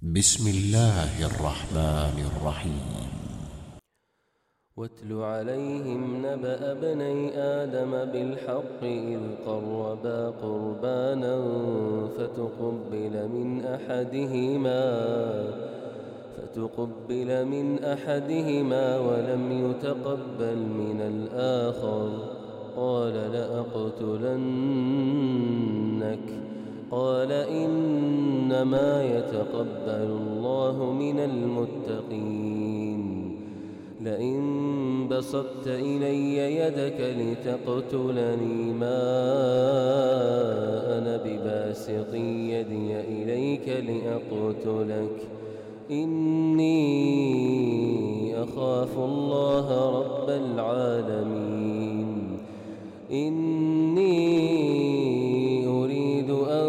بسم الله الرحمن الرحيم. واتل عليهم نبأ ابني آدم بالحق إذ قربا قربانا فتقبل من أحدهما ولم يتقبل من الآخر قال لأقتلنك قال إنما يتقبل الله من المتقين لئن بسطت إلي يدك لتقتلني ما أنا بباسط يدي إليك لأقتلك إني أخاف الله رب العالمين إني أريد أن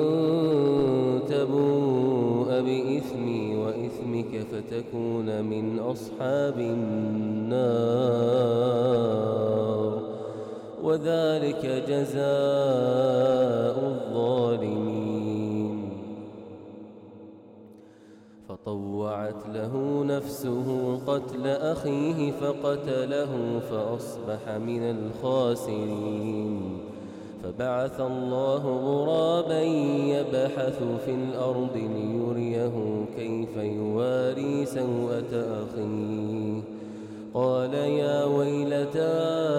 تبوء بإثمي وإثمك فتكون من أصحاب النار وذلك جزاء الظالمين. فطوعت له نفسه قتل أخيه فقتله فأصبح من الخاسرين. فبعث الله غرابا يبحث في الأرض ليريه كيف يواري سوءة أخيه قال يا ويلتى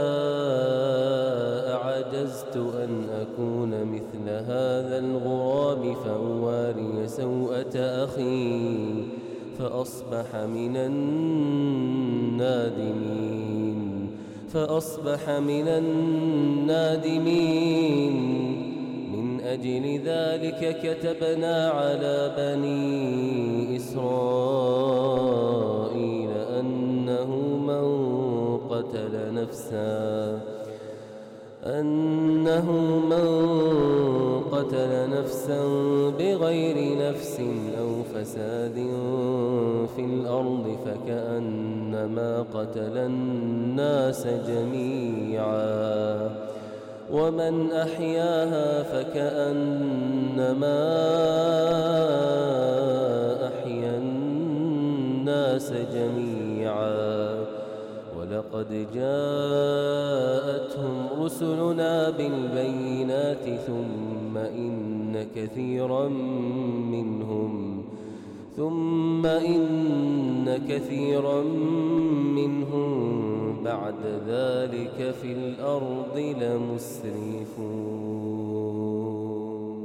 أعجزت أن أكون مثل هذا الغراب فأواري سوءة أخي فأصبح من النادمين. من أجل ذلك كتبنا على بني إسرائيل أنه من قتل نفسا بغير نفس أو فساد في الأرض فكأنما قتل الناس جميعا ومن أحياها فكأنما أحيا الناس جميعا ولقد جاءتهم رسلنا بالبينات ثم إن كثيرا منهم بعد ذلك في الأرض لمسرفون.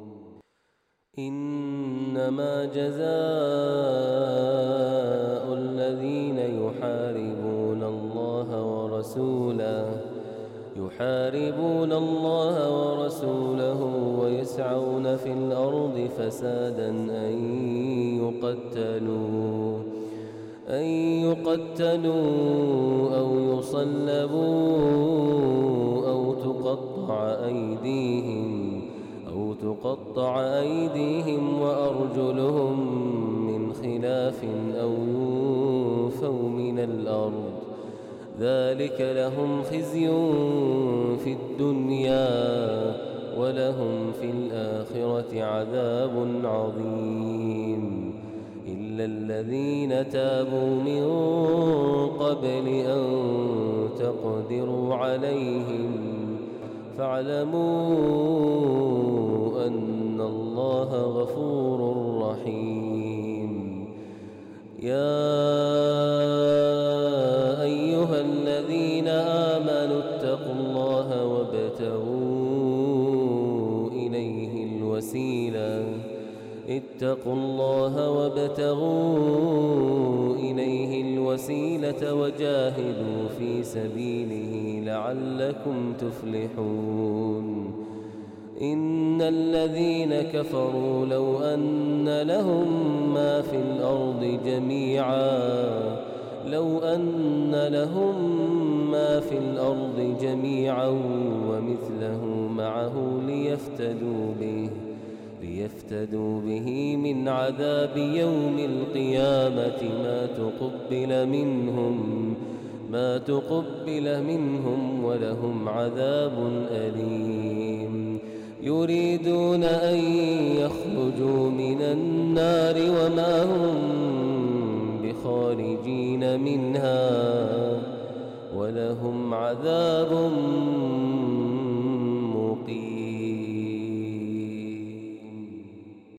إنما جزاء الذين يحاربون الله ورسوله ويسعون في الأرض فسادا أن يقتلوا أو يصلبوا أو تقطع أيديهم وأرجلهم من خلاف أو ينفوا من الأرض ذلك لهم خزي في الدنيا ولهم في الآخرة عذاب عظيم. إلا الذين تابوا من قبل أن تقدروا عليهم فاعلموا أن الله غفور رحيم. يا أيها الذين آمنوا اتقوا الله وابتغوا إليه الوسيلة وجاهدوا في سبيله لعلكم تفلحون. إن الذين كفروا لو أن لهم ما في الأرض جميعا ومثله معه ليفتدوا به من عذاب يوم القيامة ما تقبل منهم ولهم عذاب أليم. يريدون أن يخرجوا من النار وما هم بخارجين منها ولهم عذاب